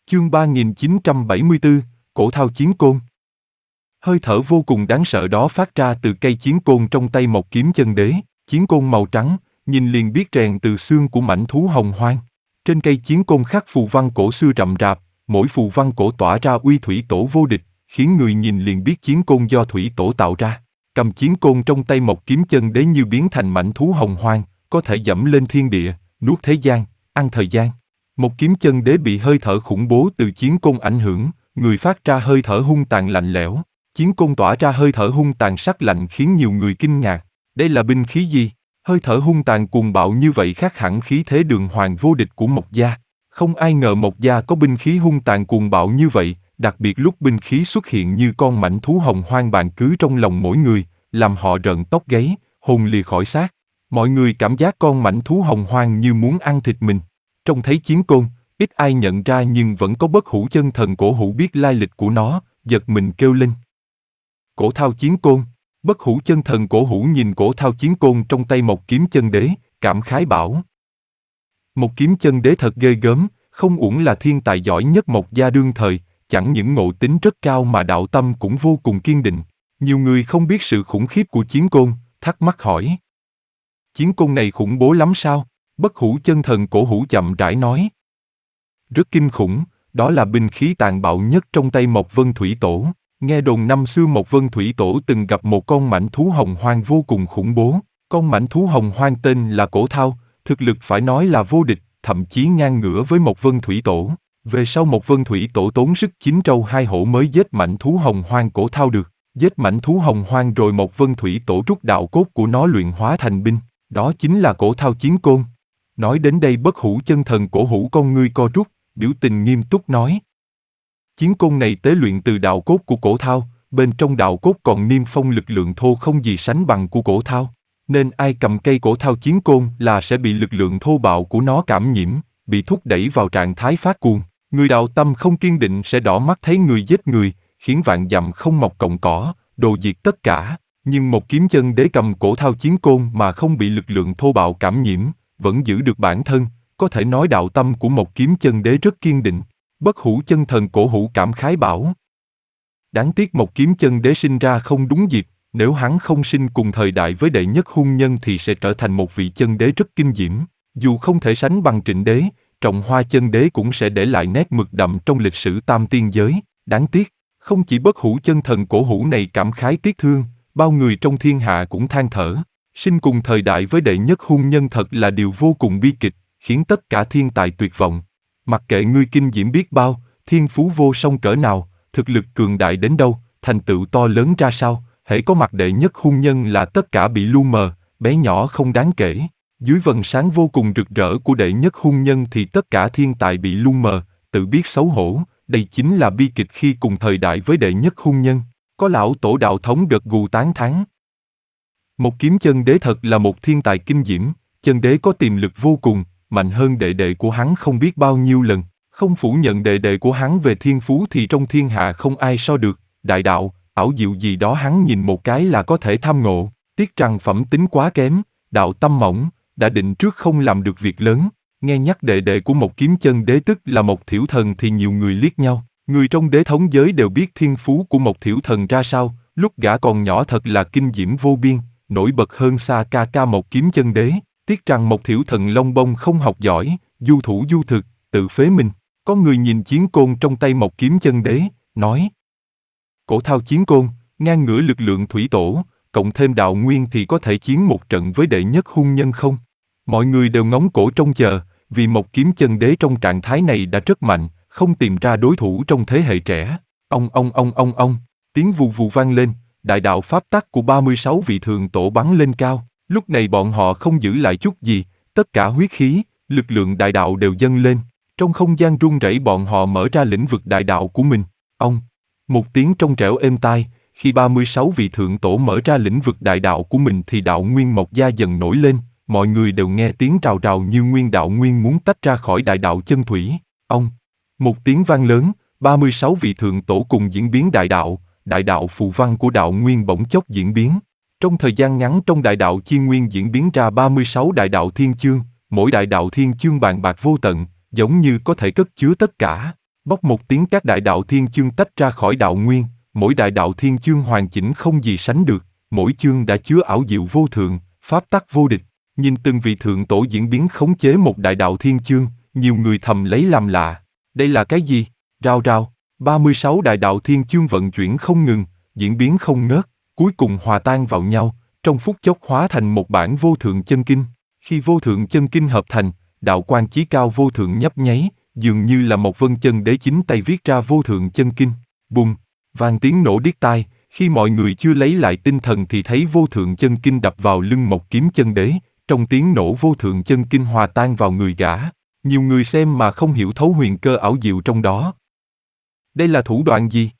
Chương 3974, Cổ thao chiến côn. Hơi thở vô cùng đáng sợ đó phát ra từ cây chiến côn trong tay Mộc Kiếm Chân Đế, chiến côn màu trắng, nhìn liền biết rèn từ xương của mãnh thú hồng hoang. Trên cây chiến côn khắc phù văn cổ xưa rậm rạp, mỗi phù văn cổ tỏa ra uy thủy tổ vô địch, khiến người nhìn liền biết chiến côn do thủy tổ tạo ra. Cầm chiến côn trong tay Mộc Kiếm Chân Đế như biến thành mãnh thú hồng hoang, có thể dẫm lên thiên địa, nuốt thế gian, ăn thời gian. Mộc Kiếm Chân Đế bị hơi thở khủng bố từ chiến côn ảnh hưởng, người phát ra hơi thở hung tàn lạnh lẽo. Chiến côn tỏa ra hơi thở hung tàn sắc lạnh khiến nhiều người kinh ngạc. Đây là binh khí gì? Hơi thở hung tàn cuồng bạo như vậy khác hẳn khí thế đường hoàng vô địch của Mộc gia. Không ai ngờ Mộc gia có binh khí hung tàn cuồng bạo như vậy, đặc biệt lúc binh khí xuất hiện như con mãnh thú hồng hoang bàn cứ trong lòng mỗi người, làm họ rợn tóc gáy, hồn lìa khỏi xác. Mọi người cảm giác con mãnh thú hồng hoang như muốn ăn thịt mình. Trông thấy chiến côn, ít ai nhận ra nhưng vẫn có bất hủ chân thần cổ hủ biết lai lịch của nó, giật mình kêu lên. Cổ thao chiến côn. Bất hủ chân thần cổ hủ nhìn cổ thao chiến côn trong tay Mộc Kiếm Chân Đế, cảm khái bảo. Mộc Kiếm Chân Đế thật ghê gớm, không uổng là thiên tài giỏi nhất Mộc gia đương thời, chẳng những ngộ tính rất cao mà đạo tâm cũng vô cùng kiên định. Nhiều người không biết sự khủng khiếp của chiến côn, thắc mắc hỏi. Chiến côn này khủng bố lắm sao? Bất hủ chân thần cổ hủ chậm rãi nói. Rất kinh khủng, đó là binh khí tàn bạo nhất trong tay Mộc Vân Thủy Tổ. Nghe đồn năm xưa Mộc Vân Thủy Tổ từng gặp một con mãnh thú hồng hoang vô cùng khủng bố. Con mãnh thú hồng hoang tên là Cổ Thao, thực lực phải nói là vô địch, thậm chí ngang ngửa với Mộc Vân Thủy Tổ. Về sau Mộc Vân Thủy Tổ tốn sức 9 trâu 2 hổ mới giết mãnh thú hồng hoang Cổ Thao được. Giết mãnh thú hồng hoang rồi Mộc Vân Thủy Tổ rút đạo cốt của nó luyện hóa thành binh. Đó chính là Cổ Thao chiến côn. Nói đến đây bất hủ chân thần cổ hủ con ngươi co rút, biểu tình nghiêm túc nói. Chiến côn này tế luyện từ đạo cốt của Cổ Thao, bên trong đạo cốt còn niêm phong lực lượng thô không gì sánh bằng của Cổ Thao. Nên ai cầm cây Cổ Thao chiến côn là sẽ bị lực lượng thô bạo của nó cảm nhiễm, bị thúc đẩy vào trạng thái phát cuồng. Người đạo tâm không kiên định sẽ đỏ mắt thấy người giết người, khiến vạn dặm không mọc cọng cỏ, đồ diệt tất cả. Nhưng Mộc Kiếm Chân Đế cầm Cổ Thao chiến côn mà không bị lực lượng thô bạo cảm nhiễm, vẫn giữ được bản thân, có thể nói đạo tâm của Mộc Kiếm Chân Đế rất kiên định. Bất hủ chân thần cổ hủ cảm khái bảo. Đáng tiếc Mộc Kiếm Chân Đế sinh ra không đúng dịp, nếu hắn không sinh cùng thời đại với đệ nhất hung nhân thì sẽ trở thành một vị chân đế rất kinh diễm. Dù không thể sánh bằng Trịnh Đế, Trọng Hoa Chân Đế cũng sẽ để lại nét mực đậm trong lịch sử tam tiên giới. Đáng tiếc, không chỉ bất hủ chân thần cổ hủ này cảm khái tiếc thương, bao người trong thiên hạ cũng than thở. Sinh cùng thời đại với đệ nhất hung nhân thật là điều vô cùng bi kịch, khiến tất cả thiên tài tuyệt vọng. Mặc kệ ngươi kinh diễm biết bao, thiên phú vô song cỡ nào, thực lực cường đại đến đâu, thành tựu to lớn ra sao, hễ có mặt đệ nhất hung nhân là tất cả bị lu mờ, bé nhỏ không đáng kể. Dưới vầng sáng vô cùng rực rỡ của đệ nhất hung nhân thì tất cả thiên tài bị lu mờ, tự biết xấu hổ, đây chính là bi kịch khi cùng thời đại với đệ nhất hung nhân. Có lão tổ đạo thống gật gù tán thán. Mộc Kiếm Chân Đế thật là một thiên tài kinh diễm, chân đế có tiềm lực vô cùng, mạnh hơn đệ đệ của hắn không biết bao nhiêu lần. Không phủ nhận đệ đệ của hắn về thiên phú thì trong thiên hạ không ai so được, đại đạo, ảo diệu gì đó hắn nhìn một cái là có thể tham ngộ, tiếc rằng phẩm tính quá kém, đạo tâm mỏng, đã định trước không làm được việc lớn. Nghe nhắc đệ đệ của Mộc Kiếm Chân Đế tức là Mộc Thiểu Thần thì nhiều người liếc nhau, người trong đế thống giới đều biết thiên phú của Mộc Thiểu Thần ra sao, lúc gã còn nhỏ thật là kinh diễm vô biên, nổi bật hơn xa ca ca Mộc Kiếm Chân Đế. Tiếc rằng Mộc Thiểu Thần lông bông không học giỏi, du thủ du thực, tự phế mình. Có người nhìn chiến côn trong tay Mộc Kiếm Chân Đế, nói. Cổ thao chiến côn, ngang ngửa lực lượng thủy tổ, cộng thêm đạo nguyên thì có thể chiến một trận với đệ nhất hung nhân không? Mọi người đều ngóng cổ trông chờ, vì Mộc Kiếm Chân Đế trong trạng thái này đã rất mạnh, không tìm ra đối thủ trong thế hệ trẻ. Ông, tiếng vù vù vang lên, đại đạo pháp tắc của 36 vị thượng tổ bắn lên cao. Lúc này bọn họ không giữ lại chút gì, tất cả huyết khí, lực lượng đại đạo đều dâng lên. Trong không gian rung rẩy bọn họ mở ra lĩnh vực đại đạo của mình. Một tiếng trong trẻo êm tai, khi 36 vị thượng tổ mở ra lĩnh vực đại đạo của mình thì đạo nguyên Mộc gia dần nổi lên, mọi người đều nghe tiếng rào rào như nguyên đạo nguyên muốn tách ra khỏi đại đạo chân thủy. Một tiếng vang lớn, 36 vị thượng tổ cùng diễn biến đại đạo phù văn của đạo nguyên bỗng chốc diễn biến. Trong thời gian ngắn trong đại đạo chi nguyên diễn biến ra 36 đại đạo thiên chương, mỗi đại đạo thiên chương bàn bạc vô tận, giống như có thể cất chứa tất cả. Bốc một tiếng các đại đạo thiên chương tách ra khỏi đạo nguyên, mỗi đại đạo thiên chương hoàn chỉnh không gì sánh được, mỗi chương đã chứa ảo diệu vô thượng, pháp tắc vô địch. Nhìn từng vị thượng tổ diễn biến khống chế một đại đạo thiên chương, nhiều người thầm lấy làm lạ. Đây là cái gì? Rao rao, 36 đại đạo thiên chương vận chuyển không ngừng, diễn biến không ngớt, cuối cùng hòa tan vào nhau, trong phút chốc hóa thành một bản vô thượng chân kinh. Khi vô thượng chân kinh hợp thành, đạo quan chí cao vô thượng nhấp nháy, dường như là một vân chân đế chính tay viết ra vô thượng chân kinh. Bùng, vang tiếng nổ điếc tai, khi mọi người chưa lấy lại tinh thần thì thấy vô thượng chân kinh đập vào lưng một kiếm chân đế, trong tiếng nổ vô thượng chân kinh hòa tan vào người gã. Nhiều người xem mà không hiểu thấu huyền cơ ảo diệu trong đó. Đây là thủ đoạn gì?